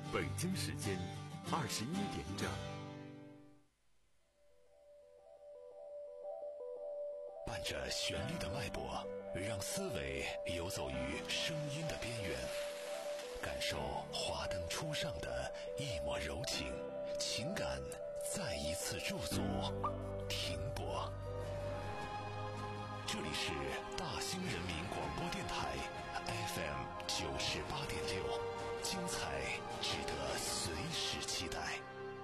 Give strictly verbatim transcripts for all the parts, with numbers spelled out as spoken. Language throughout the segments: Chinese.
北京时间二十一点整。 伴着旋律的脉搏，让思维游走于声音的边缘，感受华灯初上的一抹柔情，情感再一次驻足停泊。这里是大兴人民广播电台 F M 九十八点六，精彩值得随时期待。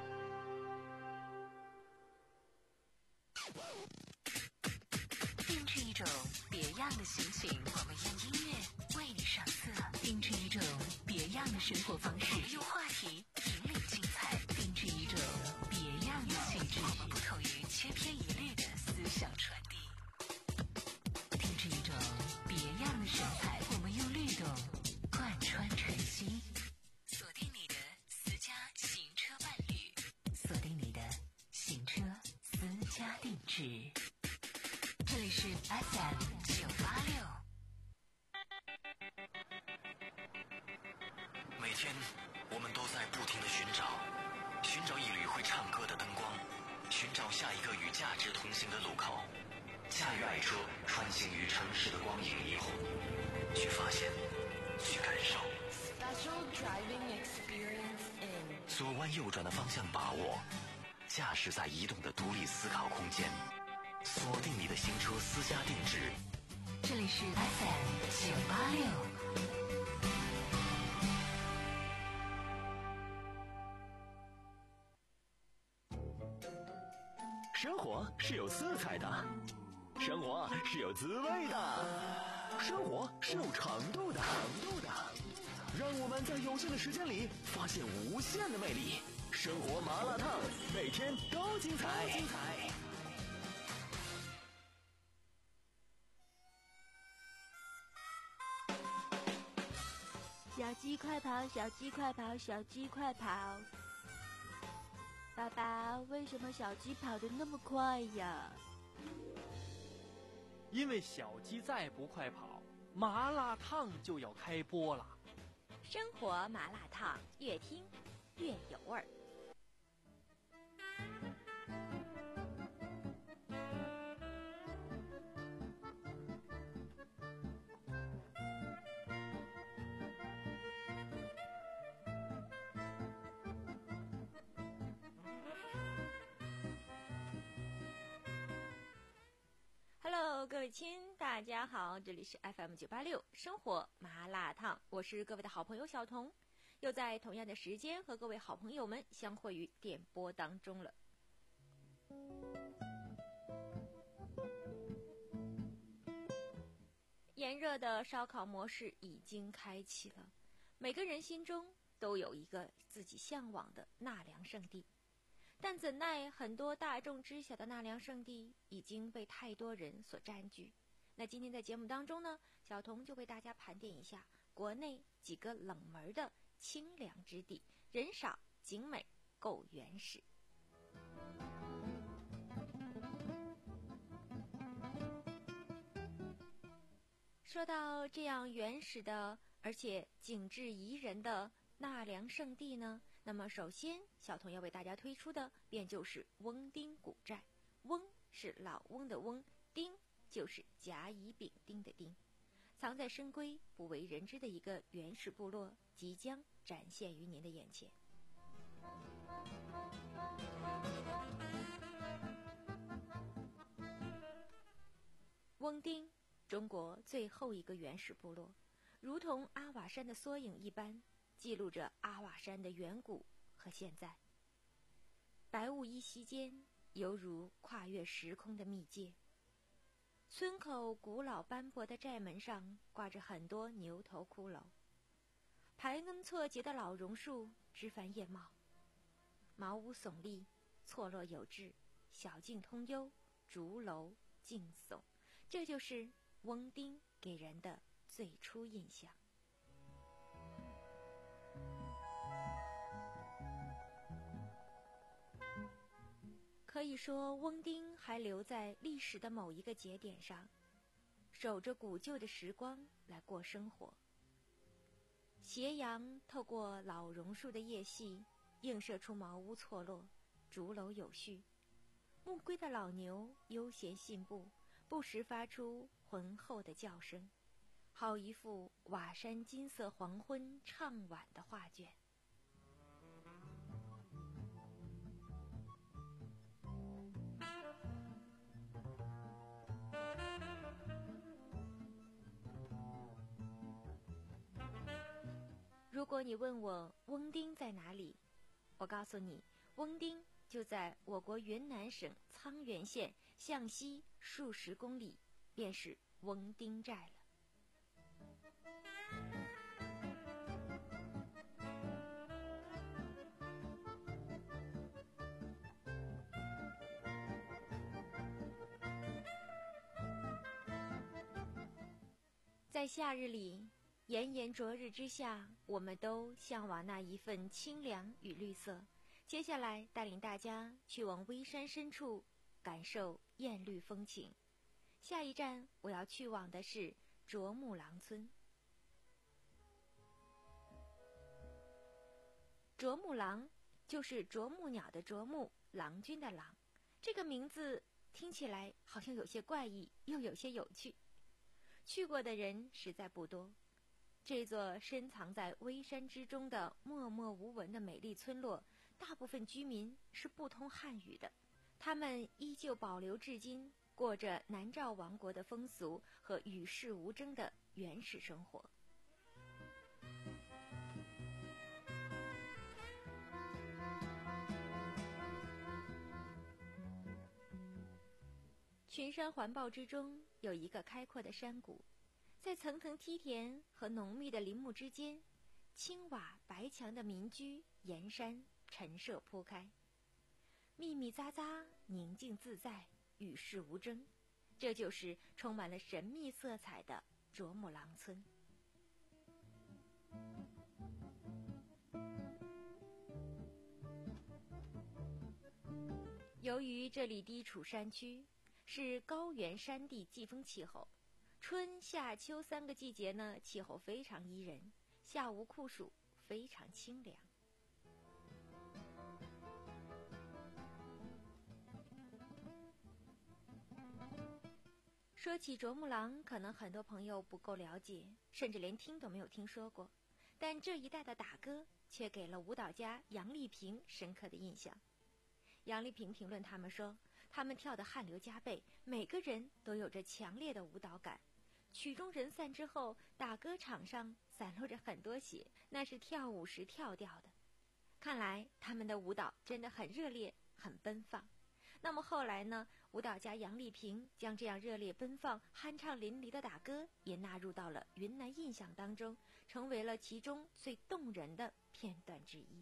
定制一种别样的心情，我们用音乐为你上色；定制一种别样的生活方式，我们用话题引领精彩；定制一种别样的气质，我们不同于千篇一律的思想传递；定制一种别样的神采，我们用律动贯穿晨曦。锁定你的私家行车伴侣，锁定你的行车私家定制。这里是 F M 九八六。 每天我们都在不停地寻找，寻找一缕会唱歌的灯光，寻找下一个与价值同行的路口。驾驭爱车，穿行于城市的光影霓虹，去发现，去感受。 Special driving experience in 左弯右转的方向把握，驾驶在移动的独立思考空间。锁定你的行车私家定制， 这里是 F M 九八六。 生活是有色彩的，生活是有滋味的，生活是有长度的。让我们在有限的时间里发现无限的魅力。生活麻辣烫，每天都精彩。精彩。 小鸡快跑，小鸡快跑，小鸡快跑！爸爸，为什么小鸡跑得那么快呀？ 因为小鸡再不快跑，麻辣烫就要开播了。 生活麻辣烫，越听越有味儿。Hello， 各位亲，大家好，这里是 F M 九八六生活麻辣烫，我是各位的好朋友小彤，又在同样的时间和各位好朋友们相会于电波当中了。炎热的烧烤模式已经开启了，每个人心中都有一个自己向往的纳凉圣地。但怎奈很多大众知晓的纳凉圣地已经被太多人所占据。那今天在节目当中呢，小彤就为大家盘点一下国内几个冷门的清凉之地，人少景美够原始。说到这样原始的而且景致宜人的纳凉圣地呢，那么首先小彤要为大家推出的便就是翁丁古寨。翁是老翁的翁，丁就是甲乙丙丁的丁。藏在深闺不为人知的一个原始部落即将展现于您的眼前。翁丁，中国最后一个原始部落，如同阿瓦山的缩影一般，记录着阿瓦山的远古和现在。白雾依稀间，犹如跨越时空的密界。村口古老斑驳的寨门上挂着很多牛头骷髅，排根错节的老榕树枝繁叶茂，茅屋耸立，错落有致，小径通幽，竹楼劲耸，这就是翁丁给人的最初印象。可以说，翁丁还留在历史的某一个节点上，守着古旧的时光来过生活。 斜阳透过老榕树的叶隙，映射出茅屋错落，竹楼有序。暮归的老牛悠闲信步，不时发出浑厚的叫声，好一幅瓦山金色黄昏唱晚的画卷。如果你问我翁丁在哪里，我告诉你，翁丁就在我国云南省沧源县向西数十公里，便是翁丁寨了。在夏日里，炎炎灼日之下，我们都向往那一份清凉与绿色。接下来带领大家去往微山深处，感受艳绿风情。下一站我要去往的是啄木郎村。啄木郎就是啄木鸟的啄木，郎君的郎。这个名字听起来好像有些怪异，又有些有趣。去过的人实在不多。这座深藏在微山之中的默默无闻的美丽村落，大部分居民是不通汉语的，他们依旧保留至今，过着南诏王国的风俗和与世无争的原始生活。群山环抱之中，有一个开阔的山谷，在层层梯田和浓密的林木之间，青瓦白墙的民居沿山陈设铺开，密密匝匝，宁静自在，与世无争。这就是充满了神秘色彩的啄木郎村。由于这里地处山区，是高原山地季风气候，春夏秋三个季节呢，气候非常宜人，夏无酷暑，非常清凉。说起啄木郎，可能很多朋友不够了解，甚至连听都没有听说过，但这一带的打歌却给了舞蹈家杨丽萍深刻的印象。杨丽萍评论他们说，他们跳得汗流浃背，每个人都有着强烈的舞蹈感。曲终人散之后，打歌场上散落着很多血，那是跳舞时跳掉的。看来他们的舞蹈真的很热烈，很奔放。那么后来呢，舞蹈家杨丽萍将这样热烈奔放、酣畅淋漓的打歌也纳入到了云南印象当中，成为了其中最动人的片段之一。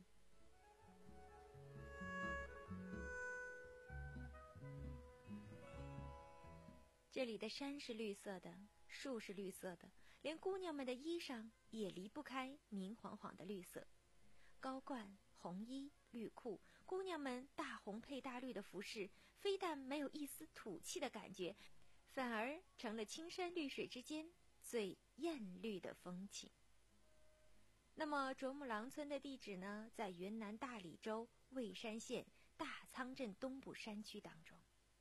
这里的山是绿色的，树是绿色的，连姑娘们的衣裳也离不开明晃晃的绿色。高冠、红衣、绿裤，姑娘们大红配大绿的服饰，非但没有一丝土气的感觉，反而成了青山绿水之间最艳绿的风情。那么啄木郎村的地址呢，在云南大理州蔚山县大仓镇东部山区当中。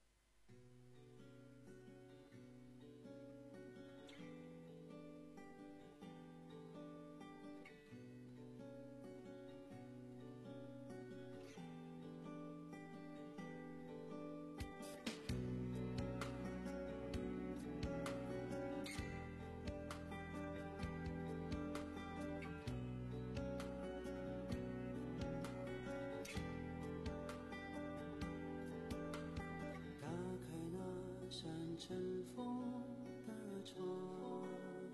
尘封的窗，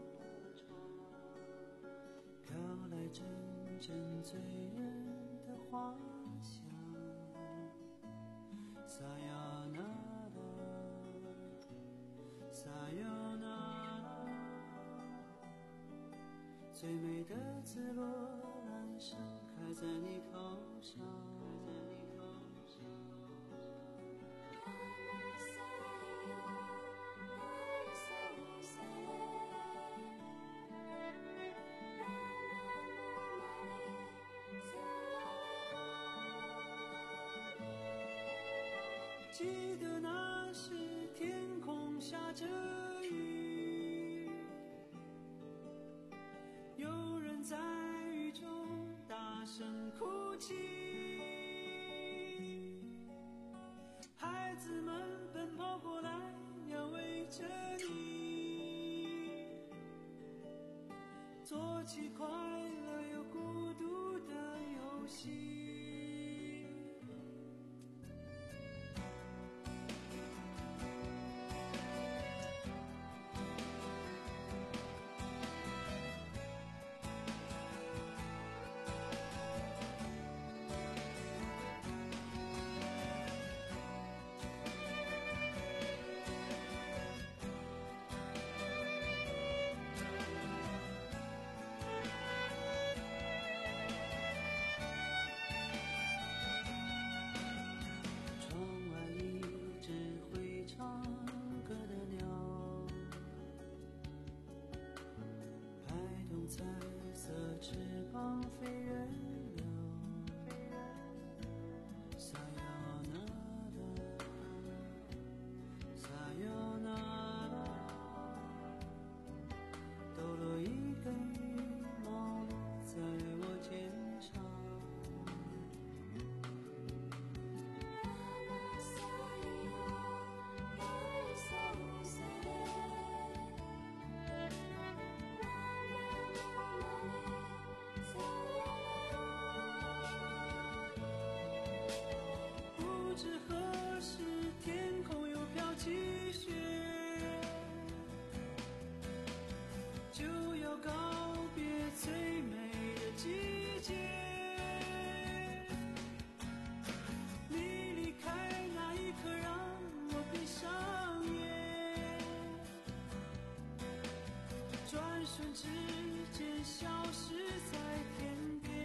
飘来阵阵醉人的花香。撒呀那拉，撒呀那拉，最美的紫罗兰盛开在你口上。 记得那时天空下着雨，有人在雨中大声哭泣，孩子们奔跑过来要围着你，做起快乐又孤独的游戏。彩色翅膀飞远了，撒哟那拉，撒哟那拉，抖落一根羽毛在我肩上。不知何时天空又飘起雪，就要告别最美的季节。你离开那一刻让我闭上眼，转瞬之间消失在天边。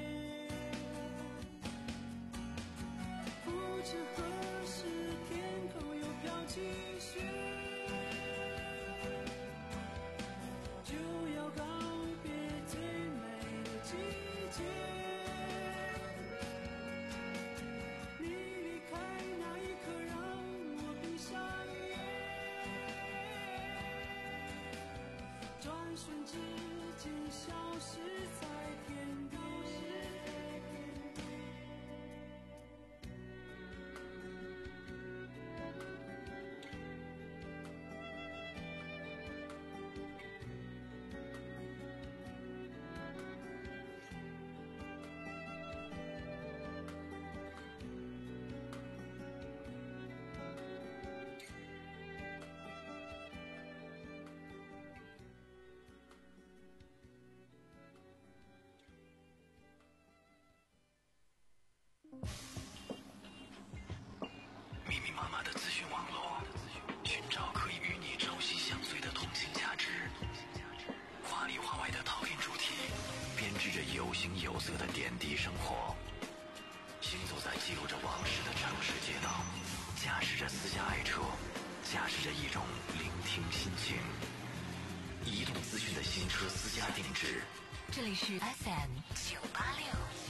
不知何时天空又飘起雪，就要告别最美的季节。你离开那一刻让我闭上眼，转瞬之间消失在天边。 密密麻麻的资讯网络，寻找可以与你朝夕相随的同性价值。话里话外的讨论主题，编织着有形有色的点滴生活。行走在记录着往事的城市街道，驾驶着私家爱车，驾驶着一种聆听心情。移动资讯的新车私家定制。 这里是 F M 九八六。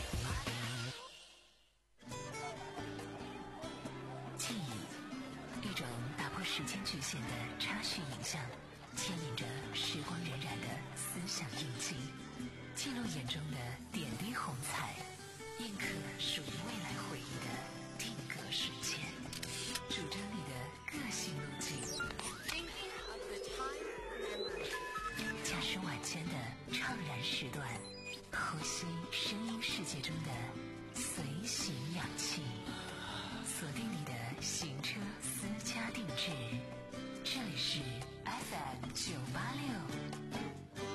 记忆，一种打破时间局限的插叙影像，牵引着时光荏苒的思想印记，记录眼中的点滴红彩，印刻属于未来回忆的定格时间，主张你的个性路径。驾驶晚间的怅然时段，呼吸声音世界中的随行氧气，锁定你的行车私家定制。这里是 F M 九八六。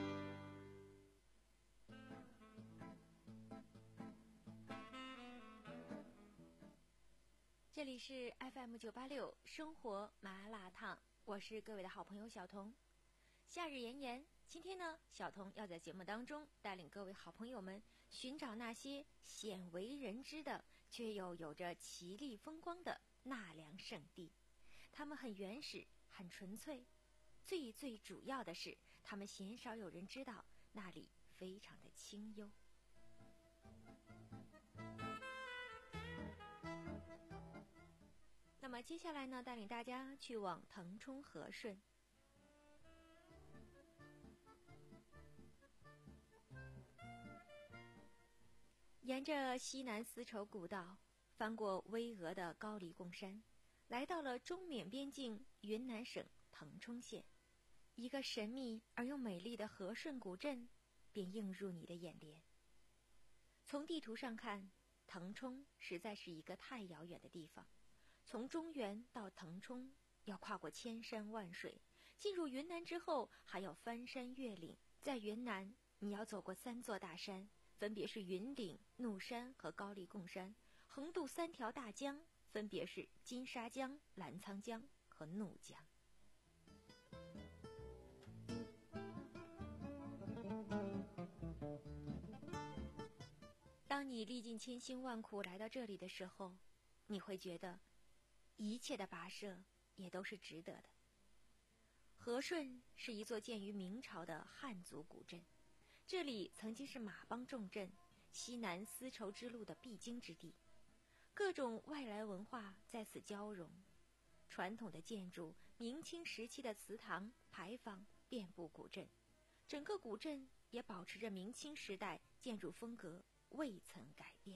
这里是 F M 九八六生活麻辣烫，我是各位的好朋友小童。夏日炎炎，今天呢，小童要在节目当中带领各位好朋友们寻找那些鲜为人知的却又有着奇丽风光的纳凉圣地。它们很原始，很纯粹，最最主要的是，他们鲜少有人知道，那里非常的清幽。那么么接下来呢，带领大家去往腾冲和顺。沿着西南丝绸古道，翻过巍峨的高黎贡山，来到了中缅边境云南省腾冲县，一个神秘而又美丽的和顺古镇便映入你的眼帘。从地图上看，腾冲实在是一个太遥远的地方，从中原到腾冲要跨过千山万水，进入云南之后还要翻山越岭，在云南你要走过三座大山，分别是云顶、怒山和高黎贡山，横渡三条大江，分别是金沙江、澜沧江和怒江。当你历尽千辛万苦来到这里的时候，你会觉得一切的跋涉也都是值得的。和顺是一座建于明朝的汉族古镇，这里曾经是马帮重镇、西南丝绸之路的必经之地，各种外来文化在此交融，传统的建筑、明清时期的祠堂、牌坊遍布古镇，整个古镇也保持着明清时代建筑风格，未曾改变。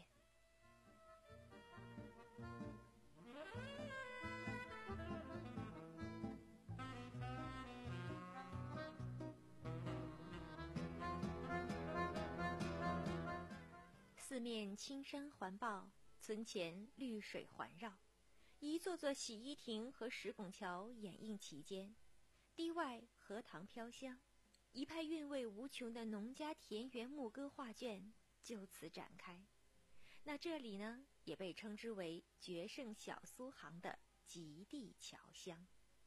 四面青山环抱，村前绿水环绕，一座座洗衣亭和石拱桥掩映其间，堤外荷塘飘香，一派韵味无穷的农家田园牧歌画卷就此展开。那这里呢，也被称之为决胜小苏杭的极地侨乡。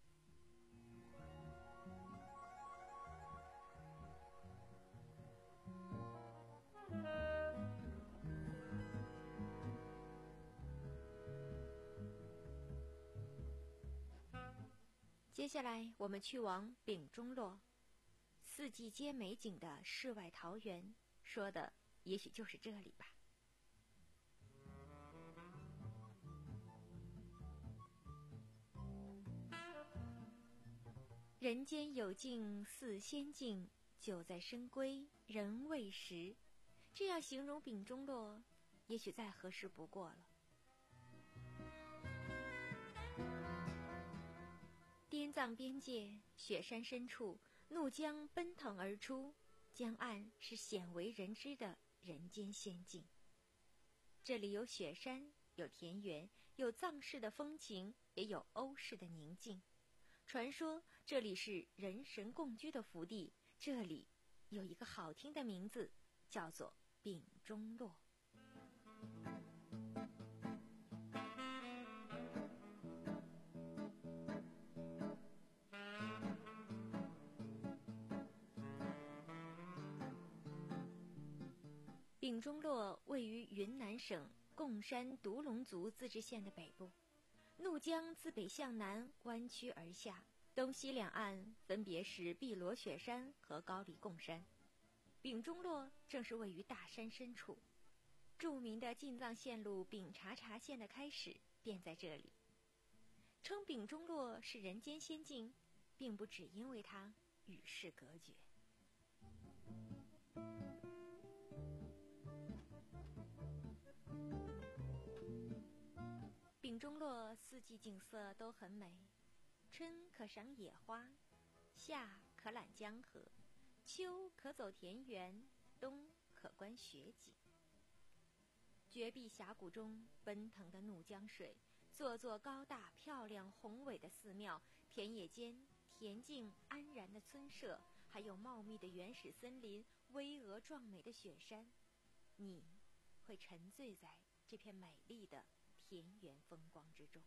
接下来我们去往丙中洛，四季皆美景的世外桃源，说的也许就是这里吧。人间有境似仙境，酒在深闺人未识，这样形容丙中洛也许再合适不过了。滇藏边界雪山深处，怒江奔腾而出，江岸是鲜为人知的人间仙境。这里有雪山，有田园，有藏式的风情，也有欧式的宁静。传说这里是人神共居的福地，这里有一个好听的名字，叫做丙中洛。丙中洛位于云南省贡山独龙族自治县的北部，怒江自北向南弯曲而下，东西两岸分别是碧罗雪山和高黎贡山。丙中洛正是位于大山深处，著名的进藏线路丙察察线的开始便在这里。称丙中洛是人间仙境，并不只因为它与世隔绝。丙中洛四季景色都很美，春可赏野花，夏可览江河，秋可走田园，冬可观雪景。绝壁峡谷中奔腾的怒江水，座座高大漂亮宏伟的寺庙，田野间恬静安然的村舍，还有茂密的原始森林，巍峨壮美的雪山，你会沉醉在这片美丽的田园风光之中。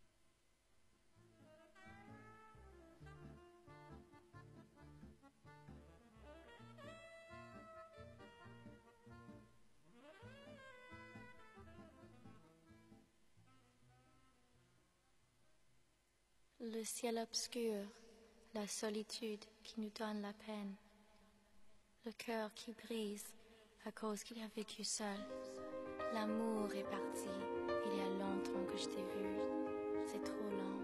Le ciel obscur, la solitude qui nous donne la peine, le cœur qui brise à cause qu'il a vécu seul. L'amour est parti, il y a longtemps que je t'ai vu, c'est trop lent.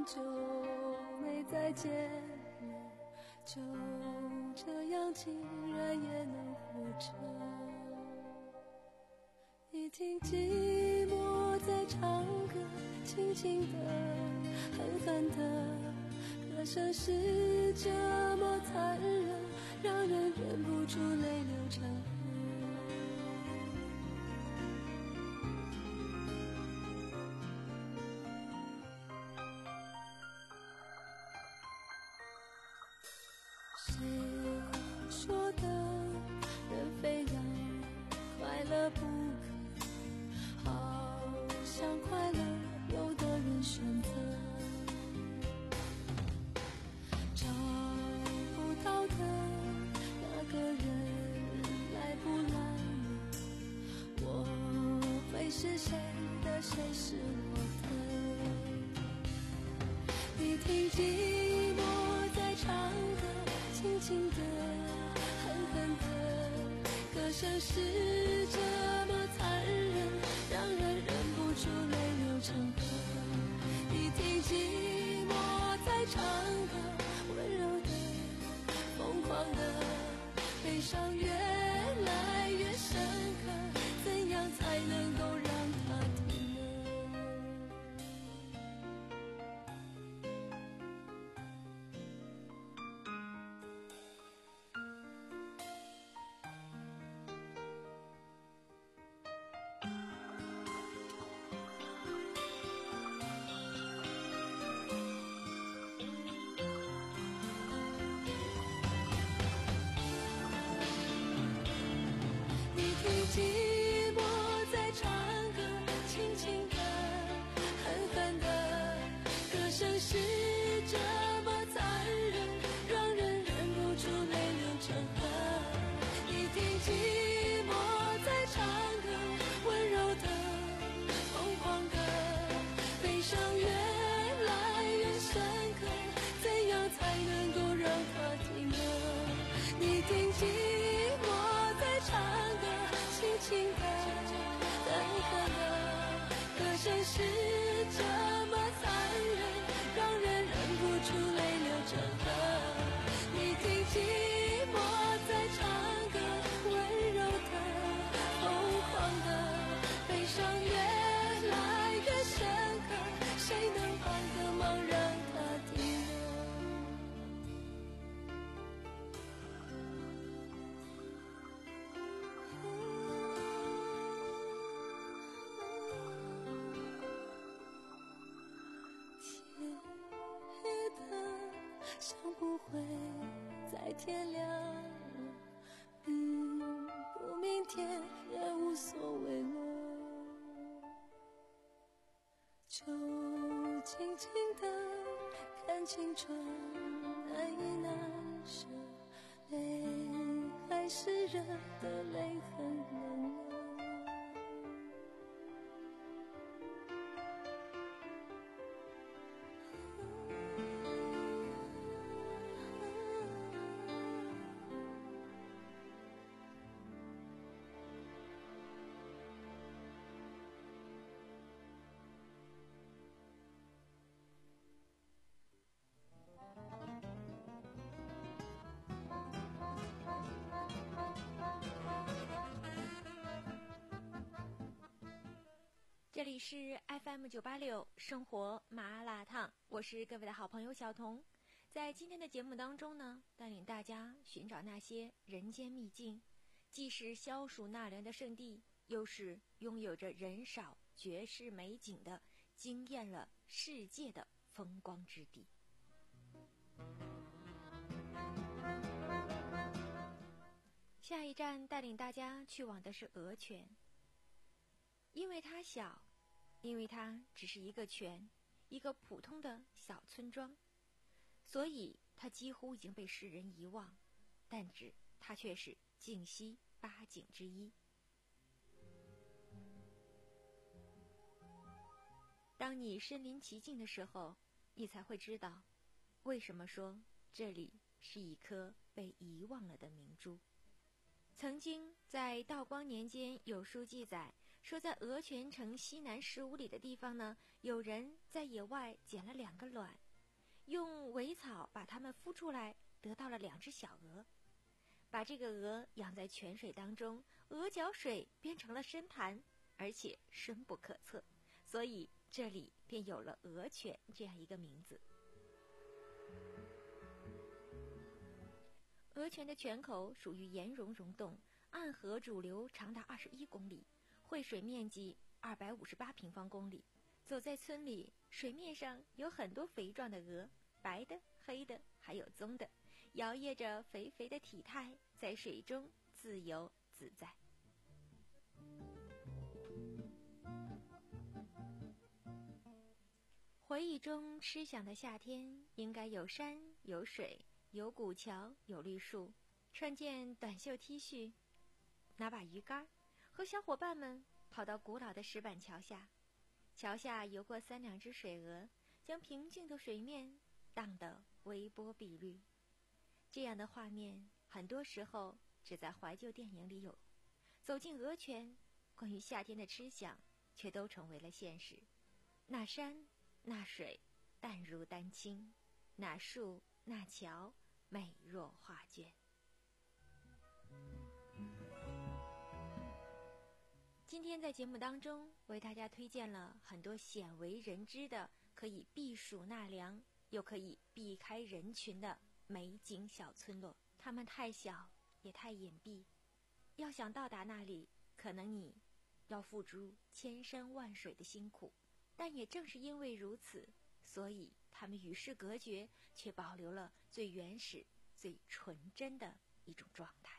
很久没再见了，就这样竟然也能活着。你听寂寞在唱歌，轻轻的，狠狠的，歌声是这么残忍，让人忍不住泪流成河。谁说的人非要快乐不可，好像快乐有的人选择找不到的那个人来不来了，我会是谁的，谁是我的。你听寂寞在唱歌，轻轻的，狠狠的，歌声是这么残忍，让人忍不住泪流成河。你听寂寞在唱歌，温柔的，疯狂的，悲伤越来越深刻，怎样才能够让它停呢？寂寞在唱歌，轻轻的，狠狠的，歌声是这么残忍，让人忍不住泪流成河。你听寂寞在唱歌，温柔的，疯狂的，悲伤越来越深刻，怎样才能够让它停呢？你听寂寞在唱歌，轻轻的，狠狠的，歌声是这么残忍，让人忍不住泪流成河。你听寂寞在唱歌，温柔的，疯狂的，悲伤越来越深刻，谁能帮个忙让它停呢？像不会再天亮了，明不明天也无所谓了，就静静的看青春难以难舍，泪还是热的，泪很冷了。 这里是 F M 九八六生活麻辣烫，我是各位的好朋友小童。在今天的节目当中呢，带领大家寻找那些人间秘境，既是消暑纳凉的圣地，又是拥有着人少绝世美景的惊艳了世界的风光之地。下一站带领大家去往的是鹅泉，因为它小，因为它只是一个泉，一个普通的小村庄，所以它几乎已经被世人遗忘，但是它却是靖西八景之一。当你身临其境的时候，你才会知道，为什么说这里是一颗被遗忘了的明珠。曾经在道光年间有书记载， 说在鹅泉城西南十五里的地方呢，有人在野外捡了两个卵，用苇草把它们孵出来，得到了两只小鹅。把这个鹅养在泉水当中，鹅脚水变成了深潭，而且深不可测，所以这里便有了鹅泉这样一个名字。鹅泉的泉口属于岩溶溶洞，暗河主流长达二十一公里，汇水面积二百五十八平方公里。走在村里，水面上有很多肥壮的鹅，白的、黑的，还有棕的，摇曳着肥肥的体态，在水中自由自在。回忆中痴想的夏天，应该有山有水，有古桥有绿树，穿件短袖 T 恤，拿把鱼竿，和小伙伴们跑到古老的石板桥下。桥下游过三两只水鹅，将平静的水面荡得微波碧绿。这样的画面很多时候只在怀旧电影里有，走进鹅泉，关于夏天的痴想却都成为了现实。那山那水淡如丹青，那树那桥美若画卷。今天在节目当中为大家推荐了很多鲜为人知的可以避暑纳凉又可以避开人群的美景小村落，它们太小也太隐蔽，要想到达那里，可能你要付出千山万水的辛苦，但也正是因为如此，所以它们与世隔绝，却保留了最原始最纯真的一种状态。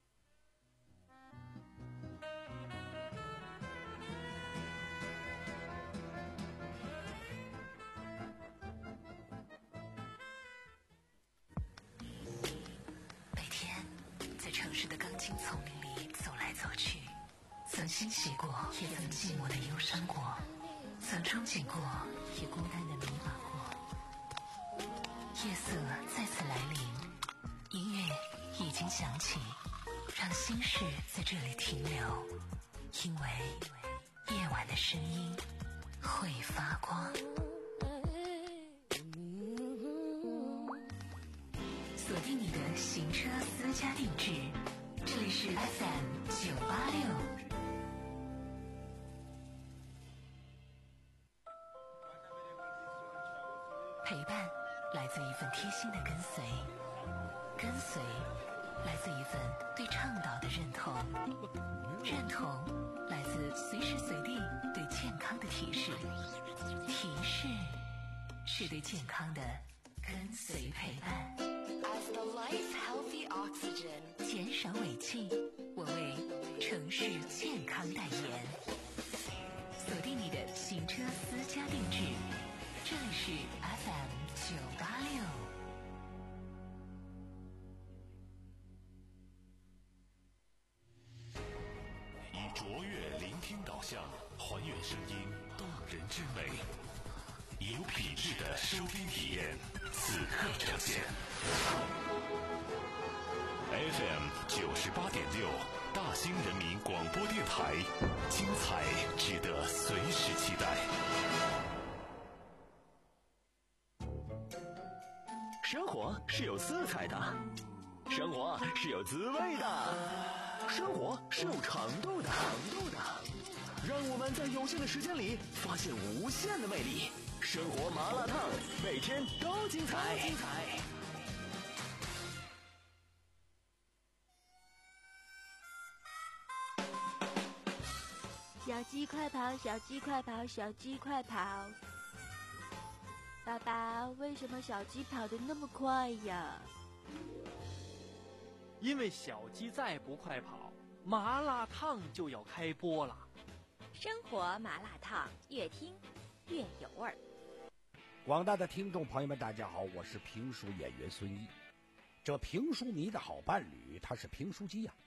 城市的钢筋丛林里走来走去，曾欣喜过，也曾寂寞的忧伤过，曾憧憬过，也孤单的迷茫过。夜色再次来临，音乐已经响起，让心事在这里停留，因为夜晚的声音会发光。锁定你的行车私家定制，这里是 F M 九八六。陪伴来自一份贴心的跟随，跟随来自一份对倡导的认同，认同来自随时随地对健康的提示，提示是对健康的跟随陪伴。 As the life healthy oxygen， 减少尾气，我为城市健康代言。锁定你的行车私家定制，这里是 F M 九八六。 以卓越聆听导向，还原声音动人之美，以有品质的收听体验，此刻呈现。F M 九十八点六，大兴人民广播电台，精彩值得随时期待。 生活是有色彩的，生活是有滋味的，生活是有长度的，长度的。让我们在有限的时间里发现无限的魅力。生活麻辣烫，每天都精彩，精彩。 小鸡快跑，小鸡快跑，小鸡快跑！爸爸，为什么小鸡跑得那么快呀？ 因为小鸡再不快跑，麻辣烫就要开播了。 生活麻辣烫，越听越有味儿。 广大的听众朋友们，大家好，我是评书演员孙一。这评书迷的好伴侣，他是评书机呀、啊。